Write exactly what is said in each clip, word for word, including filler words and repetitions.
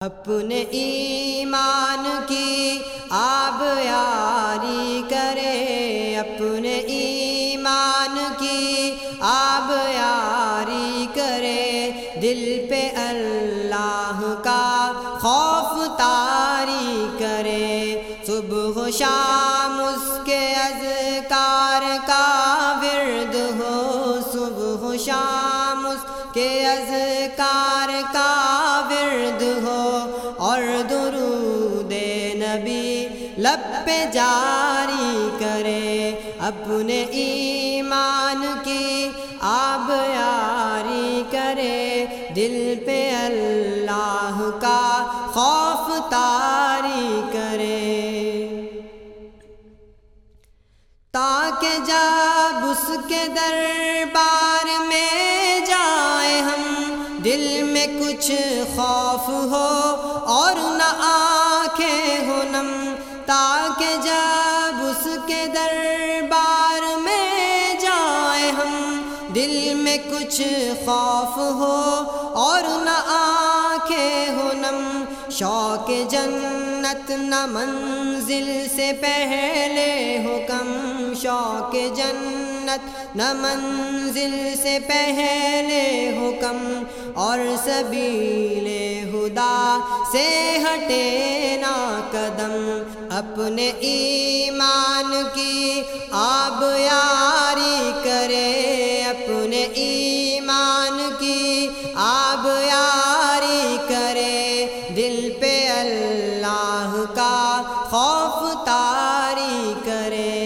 اپنے ایمان کی آب یاری کرے، اپنے ایمان کی آب یاری کرے، دل پہ اللہ کا خوف طاری کرے، صبح و شام اس کے اذکار کا ورد ہو، صبح و شام اس کے اذکار کا ورد ہو، اور درود نبی لب پہ جاری کرے، اپنے ایمان کی آب یاری کرے، دل پہ اللہ کا خوف طاری کرے، تاکہ جب اس کے دربار میں جائیں ہم، دل میں کچھ خوف ہو اور نہ آنکھیں ہو نم، تاکہ جب اس کے دربار میں جائیں ہم، دل میں کچھ خوف ہو اور نہ آنکھیں ہو نم، شوق جنت نہ منزل سے پہلے ہو کم، شوق جنت نہ منزل سے پہلے ہو کم، اور سبیل خدا سے ہٹے نہ قدم، اپنے ایمان کی آب یاری کرے، اپنے ایمان کی آب یاری کرے، دل پہ اللہ کا خوف طاری کرے،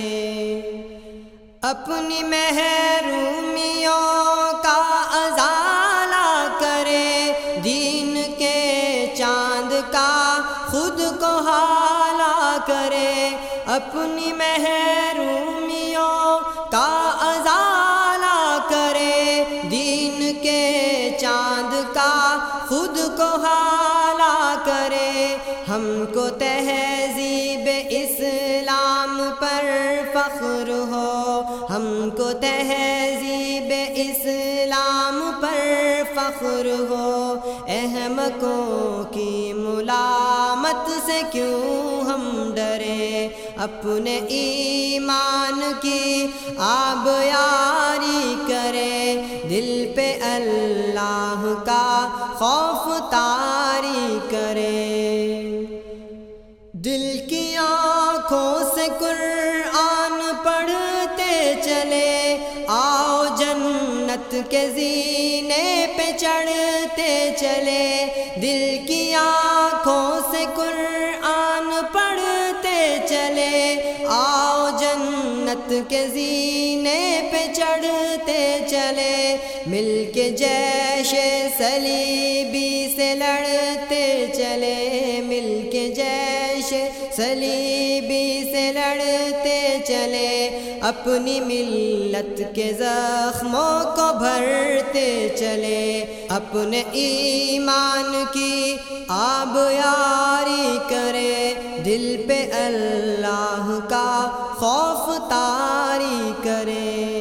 اپنی محرومیوں کا ازالہ کرے، دین کے چاند کا خود کو حالہ کرے، اپنی محرومیوں کا ازالہ کرے، دین کے چاند کا خود کو حالہ کرے، ہم کو تہذیب اسلام پر فخر ہو، ہم کو تہذیب اسلام پر فخر ہو، احمقوں کی ملامت سے کیوں ہم ڈرے، اپنے ایمان کی آب یاری کرے، دل پہ اللہ کا خوف طاری کرے، دل کی آنکھوں سے قرآن پڑھتے چلے، آؤ جنت کے زینے پہ چڑھتے چلے، دل کی آنکھوں سے قرآن پڑھتے چلے، آؤ جنت کے زینے پہ چڑھتے چلے، مل کے جیش صلیبی سے لڑتے چلے، مل کے جیش صلیبی سے لڑتے چلے، اپنی ملت کے زخموں کو بھرتے چلے، اپنے ایمان کی آب یاری کرے، دل پہ اللہ کا خوف طاری کرے،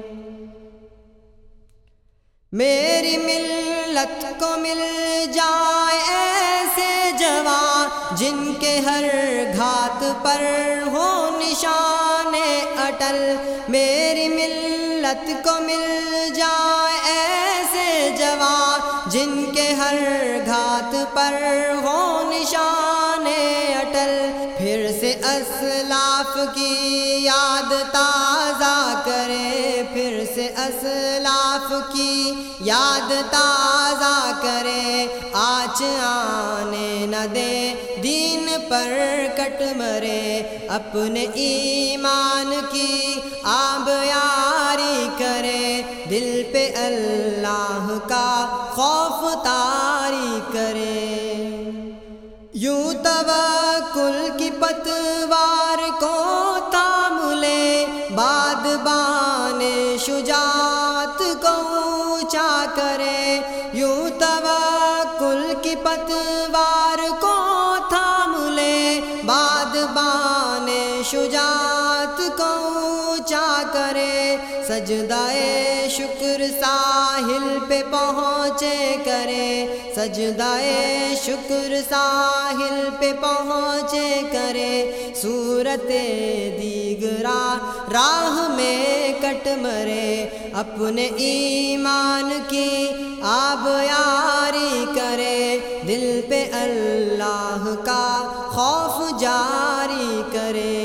میری ملت کو مل جائے ایسے جوان، جن کے ہر گھات پر ہو نشان اٹل، میری ملت کو مل جائے ایسے جوان، جن کے ہر گھات پر ہو نشان اٹل، پھر سے اسلاف کی یاد تازہ کرے، پھر سے اسلاف کی یاد تازہ کرے، آنچ آنے نہ دے دین پر کٹ مرے، اپنے ایمان کی آب یاری کرے، دل پہ اللہ کا خوف طاری کرے، یوں توکل کی پتوار کو تام لے، بادبان شجاعت کو اونچا کرے، یوں توکل کی پتوار کو تھام لے، بادبان شجاعت کو اونچا کرے، سجدائے شکر ساحل پہ پہنچے کرے، سجدائے شکر ساحل پہ پہنچے کرے، صورت دیگرا راہ میں کٹ مرے، اپنے ایمان کی آب یاری کرے، دل پہ اللہ کا خوف جاری کرے۔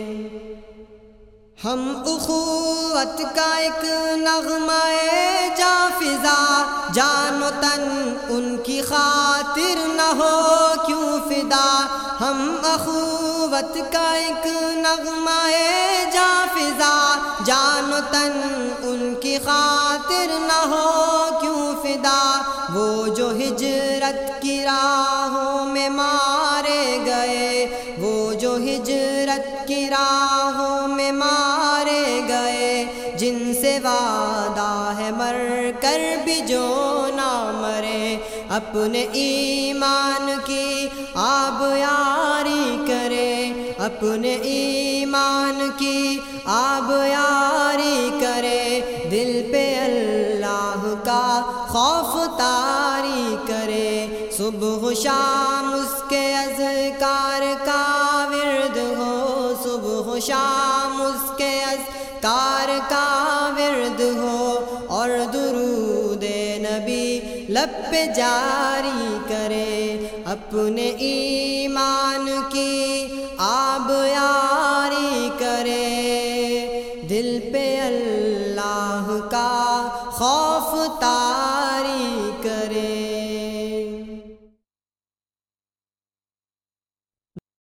ہم اخوت کا ایک نغمہ جا فضا، جان و تن ان کی خاطر نہ ہو کیوں فدا، ہم اخوت کا ایک نغمہ جا فضا، جان و تن ان کی خاطر نہ ہو کیوں فدا، وہ جو ہجرت کی راہوں میں مارے گئے، وہ جو ہجرت کی راہوں میں مارے گئے، جن سے وعدہ ہے مر کر بھی جو نہ مرے، اپنے ایمان کی آب یاری کرے، اپنے ایمان کی آب یاری کرے، دل پہ اللہ کا خوف طاری کرے، صبح و شام اس کے اذکار کا ورد ہو، صبح و شام اس کے اذکار کا ورد ہو، اور درود نبی لب پہ جاری کرے، اپنے ایمان کی آب یاری کرے، دل پہ اللہ